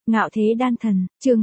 Ngạo thế đan thần, chương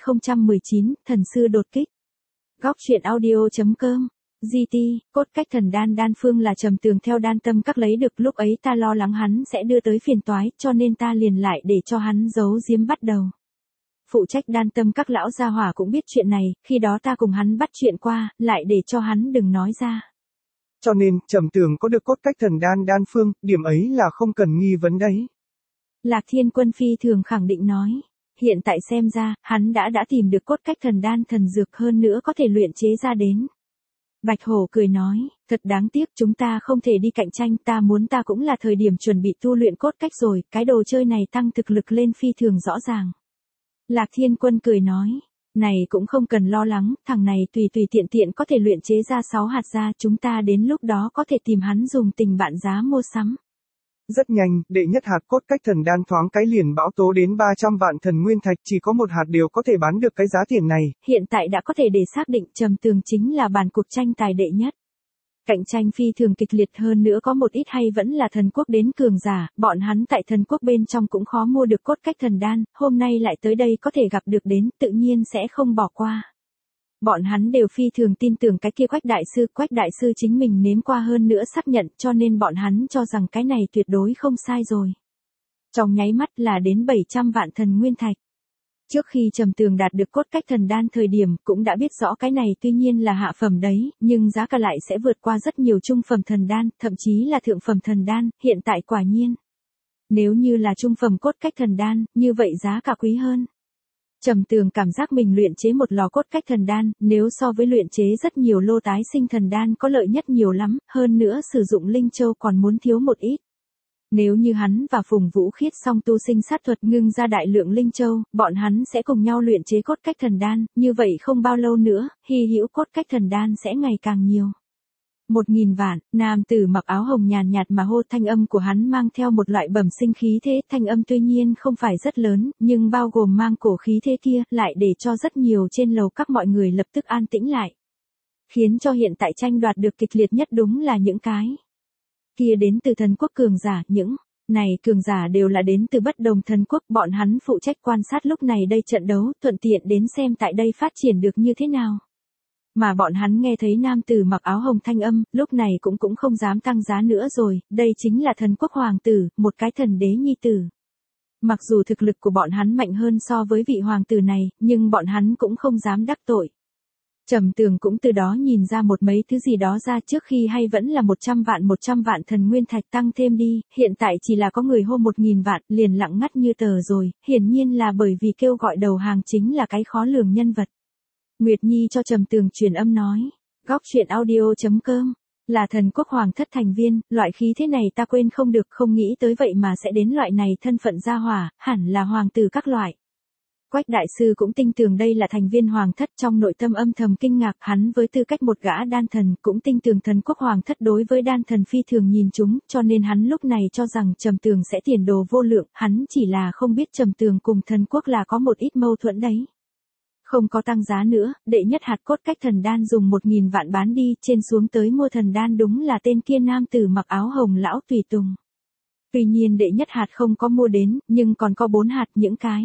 2019, thần sư đột kích. Góc truyện audio.com. GT, cốt cách thần đan đan phương là Trầm Tường theo đan tâm các lấy được, lúc ấy ta lo lắng hắn sẽ đưa tới phiền toái, cho nên ta liền lại để cho hắn giấu giếm bắt đầu. Phụ trách đan tâm các lão gia hỏa cũng biết chuyện này, khi đó ta cùng hắn bắt chuyện qua, lại để cho hắn đừng nói ra. Cho nên, Trầm Tường có được cốt cách thần đan đan phương, điểm ấy là không cần nghi vấn đấy. Lạc Thiên Quân phi thường khẳng định nói. Hiện tại xem ra, hắn đã tìm được cốt cách thần đan thần dược, hơn nữa có thể luyện chế ra đến. Bạch Hổ cười nói, thật đáng tiếc chúng ta không thể đi cạnh tranh, ta cũng là thời điểm chuẩn bị tu luyện cốt cách rồi, cái đồ chơi này tăng thực lực lên phi thường rõ ràng. Lạc Thiên Quân cười nói, này cũng không cần lo lắng, thằng này tùy tiện có thể luyện chế ra 6 hạt ra, chúng ta đến lúc đó có thể tìm hắn dùng tình bạn giá mua sắm. Rất nhanh, đệ nhất hạt cốt cách thần đan thoáng cái liền bão tố đến 300 vạn thần nguyên thạch, chỉ có một hạt đều có thể bán được cái giá tiền này. Hiện tại đã có thể để xác định Trầm Tường chính là bản cuộc tranh tài đệ nhất. Cạnh tranh phi thường kịch liệt, hơn nữa có một ít hay vẫn là thần quốc đến cường giả, bọn hắn tại thần quốc bên trong cũng khó mua được cốt cách thần đan, hôm nay lại tới đây có thể gặp được đến, tự nhiên sẽ không bỏ qua. Bọn hắn đều phi thường tin tưởng cái kia Quách đại sư chính mình nếm qua hơn nữa xác nhận, cho nên bọn hắn cho rằng cái này tuyệt đối không sai rồi. Trong nháy mắt là đến 700 vạn thần nguyên thạch. Trước khi Trầm Tường đạt được cốt cách thần đan thời điểm, cũng đã biết rõ cái này tuy nhiên là hạ phẩm đấy, nhưng giá cả lại sẽ vượt qua rất nhiều trung phẩm thần đan, thậm chí là thượng phẩm thần đan, hiện tại quả nhiên. Nếu như là trung phẩm cốt cách thần đan, như vậy giá cả quý hơn. Trầm Tường cảm giác mình luyện chế một lò cốt cách thần đan, nếu so với luyện chế rất nhiều lô tái sinh thần đan có lợi nhất nhiều lắm, hơn nữa sử dụng linh châu còn muốn thiếu một ít. Nếu như hắn và Phùng Vũ Khiết song tu sinh sát thuật ngưng ra đại lượng linh châu, bọn hắn sẽ cùng nhau luyện chế cốt cách thần đan, như vậy không bao lâu nữa, hy hữu cốt cách thần đan sẽ ngày càng nhiều. 1000 vạn, nam tử mặc áo hồng nhàn nhạt mà hô, thanh âm của hắn mang theo một loại bẩm sinh khí thế, thanh âm tuy nhiên không phải rất lớn, nhưng bao gồm mang cổ khí thế kia, lại để cho rất nhiều trên lầu các mọi người lập tức an tĩnh lại. Khiến cho hiện tại tranh đoạt được kịch liệt nhất đúng là những cái kia đến từ thần quốc cường giả, những này cường giả đều là đến từ bất đồng thần quốc, bọn hắn phụ trách quan sát lúc này đây trận đấu, thuận tiện đến xem tại đây phát triển được như thế nào. Mà bọn hắn nghe thấy nam tử mặc áo hồng thanh âm, lúc này cũng không dám tăng giá nữa rồi, đây chính là thần quốc hoàng tử, một cái thần đế nhi tử. Mặc dù thực lực của bọn hắn mạnh hơn so với vị hoàng tử này, nhưng bọn hắn cũng không dám đắc tội. Trầm Tường cũng từ đó nhìn ra một mấy thứ gì đó ra, trước khi hay vẫn là 100 vạn thần nguyên thạch tăng thêm đi, hiện tại chỉ là có người hô 1000 vạn, liền lặng ngắt như tờ rồi, hiển nhiên là bởi vì kêu gọi đầu hàng chính là cái khó lường nhân vật. Nguyệt Nhi cho Trầm Tường truyền âm nói, góc truyện audio.com, là thần quốc hoàng thất thành viên, loại khí thế này ta quên không được, không nghĩ tới vậy mà sẽ đến loại này thân phận gia hỏa, hẳn là hoàng tử các loại. Quách đại sư cũng tin tưởng đây là thành viên hoàng thất, trong nội tâm âm thầm kinh ngạc, hắn với tư cách một gã đan thần, cũng tin tưởng thần quốc hoàng thất đối với đan thần phi thường nhìn chúng, cho nên hắn lúc này cho rằng Trầm Tường sẽ tiền đồ vô lượng, hắn chỉ là không biết Trầm Tường cùng thần quốc là có một ít mâu thuẫn đấy. Không có tăng giá nữa, đệ nhất hạt cốt cách thần đan dùng 1000 vạn bán đi, trên xuống tới mua thần đan đúng là tên kia nam tử mặc áo hồng lão tùy tùng. Tuy nhiên đệ nhất hạt không có mua đến, nhưng còn có 4 hạt, những cái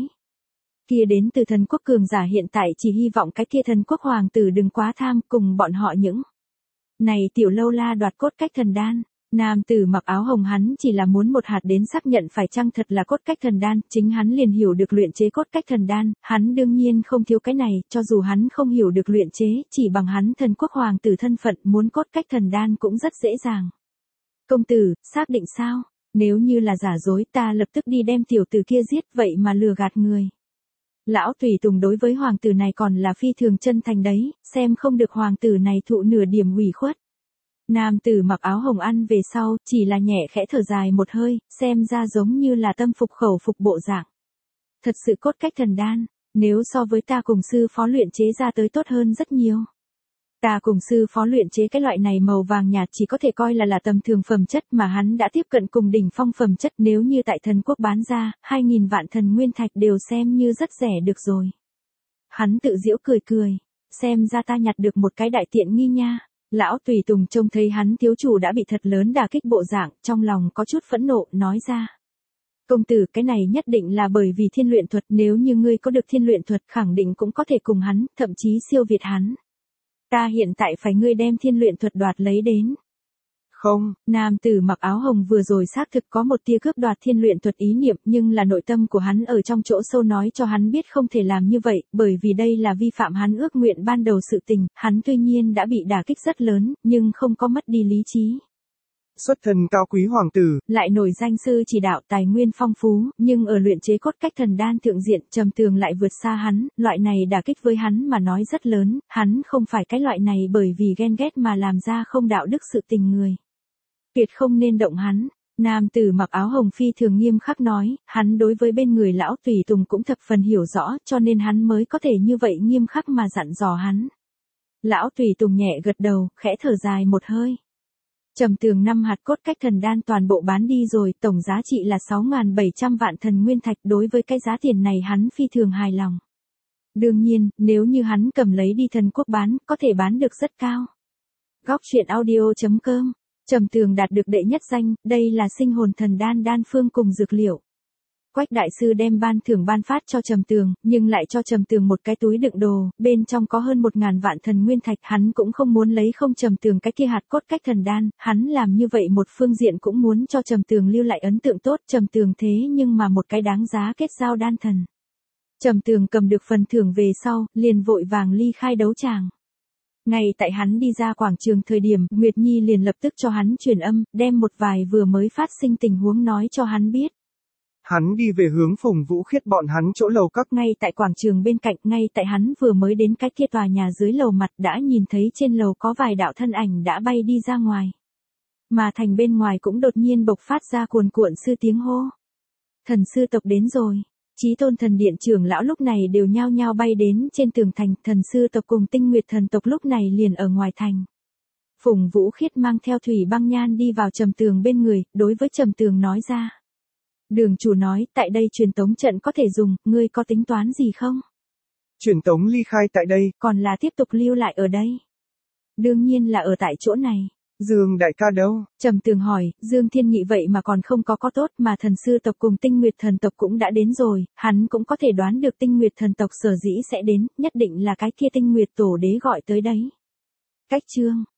kia đến từ thần quốc cường giả hiện tại chỉ hy vọng cái kia thần quốc hoàng tử đừng quá tham, cùng bọn họ những này tiểu lâu la đoạt cốt cách thần đan. Nam tử mặc áo hồng hắn chỉ là muốn một hạt đến xác nhận phải chăng thật là cốt cách thần đan, chính hắn liền hiểu được luyện chế cốt cách thần đan, hắn đương nhiên không thiếu cái này, cho dù hắn không hiểu được luyện chế, chỉ bằng hắn thần quốc hoàng tử thân phận muốn cốt cách thần đan cũng rất dễ dàng. Công tử, xác định sao? Nếu như là giả dối ta lập tức đi đem tiểu tử kia giết, vậy mà lừa gạt người. Lão tùy tùng đối với hoàng tử này còn là phi thường chân thành đấy, xem không được hoàng tử này thụ nửa điểm ủy khuất. Nam tử mặc áo hồng ăn về sau, chỉ là nhẹ khẽ thở dài một hơi, xem ra giống như là tâm phục khẩu phục bộ dạng. Thật sự cốt cách thần đan, nếu so với ta cùng sư phó luyện chế ra tới tốt hơn rất nhiều. Ta cùng sư phó luyện chế cái loại này màu vàng nhạt chỉ có thể coi là tầm thường phẩm chất, mà hắn đã tiếp cận cùng đỉnh phong phẩm chất, nếu như tại thần quốc bán ra, 2000 vạn thần nguyên thạch đều xem như rất rẻ được rồi. Hắn tự giễu cười, xem ra ta nhặt được một cái đại tiện nghi nha. Lão tùy tùng trông thấy hắn thiếu chủ đã bị thật lớn đả kích bộ dạng, trong lòng có chút phẫn nộ, nói ra. Công tử, cái này nhất định là bởi vì thiên luyện thuật, nếu như ngươi có được thiên luyện thuật khẳng định cũng có thể cùng hắn, thậm chí siêu việt hắn. Ta hiện tại phải ngươi đem thiên luyện thuật đoạt lấy đến. Không. Nam tử mặc áo hồng vừa rồi xác thực có một tia cướp đoạt thiên luyện thuật ý niệm, nhưng là nội tâm của hắn ở trong chỗ sâu nói cho hắn biết không thể làm như vậy, bởi vì đây là vi phạm hắn ước nguyện ban đầu sự tình, hắn tuy nhiên đã bị đả kích rất lớn, nhưng không có mất đi lý trí. Xuất thân cao quý hoàng tử, lại nổi danh sư chỉ đạo tài nguyên phong phú, nhưng ở luyện chế cốt cách thần đan thượng diện, Trầm Tường lại vượt xa hắn, loại này đả kích với hắn mà nói rất lớn, hắn không phải cái loại này bởi vì ghen ghét mà làm ra không đạo đức sự tình người. Tuyệt không nên động hắn. Nam tử mặc áo hồng phi thường nghiêm khắc nói, hắn đối với bên người lão tùy tùng cũng thập phần hiểu rõ, cho nên hắn mới có thể như vậy nghiêm khắc mà dặn dò hắn. Lão tùy tùng nhẹ gật đầu, khẽ thở dài một hơi. Trầm Tường 5 hạt cốt cách thần đan toàn bộ bán đi rồi, tổng giá trị là 6.700 vạn thần nguyên thạch, đối với cái giá tiền này hắn phi thường hài lòng. Đương nhiên, nếu như hắn cầm lấy đi thần quốc bán, có thể bán được rất cao. Góc truyện audio.com. Trầm Tường đạt được đệ nhất danh, đây là sinh hồn thần đan đan phương cùng dược liệu. Quách đại sư đem ban thưởng ban phát cho Trầm Tường, nhưng lại cho Trầm Tường một cái túi đựng đồ, bên trong có hơn 1.000 vạn thần nguyên thạch, hắn cũng không muốn lấy không Trầm Tường cái kia hạt cốt cách thần đan, hắn làm như vậy một phương diện cũng muốn cho Trầm Tường lưu lại ấn tượng tốt, Trầm Tường thế nhưng mà một cái đáng giá kết giao đan thần. Trầm Tường cầm được phần thưởng về sau, liền vội vàng ly khai đấu tràng. Ngay tại hắn đi ra quảng trường thời điểm, Nguyệt Nhi liền lập tức cho hắn truyền âm, đem một vài vừa mới phát sinh tình huống nói cho hắn biết. Hắn đi về hướng Phùng Vũ Khiết bọn hắn chỗ lầu các. Ngay tại quảng trường bên cạnh, ngay tại hắn vừa mới đến cái kia tòa nhà dưới lầu mặt đã nhìn thấy trên lầu có vài đạo thân ảnh đã bay đi ra ngoài. Mà thành bên ngoài cũng đột nhiên bộc phát ra cuồn cuộn sư tiếng hô. Thần sư tộc đến rồi. Chí Tôn thần điện trưởng lão lúc này đều nhao nhao bay đến trên tường thành, thần sư tộc cùng Tinh Nguyệt thần tộc lúc này liền ở ngoài thành. Phùng Vũ Khiết mang theo Thủy Băng Nhan đi vào Trầm Tường bên người, đối với Trầm Tường nói ra. Đường chủ nói, tại đây truyền tống trận có thể dùng, ngươi có tính toán gì không? Truyền tống ly khai tại đây, còn là tiếp tục lưu lại ở đây? Đương nhiên là ở tại chỗ này. Dương đại ca đâu? Trầm Tường hỏi, Dương Thiên Nghị vậy mà còn không có tốt, mà thần sư tộc cùng Tinh Nguyệt thần tộc cũng đã đến rồi, hắn cũng có thể đoán được Tinh Nguyệt thần tộc sở dĩ sẽ đến, nhất định là cái kia Tinh Nguyệt tổ đế gọi tới đấy. Cách chương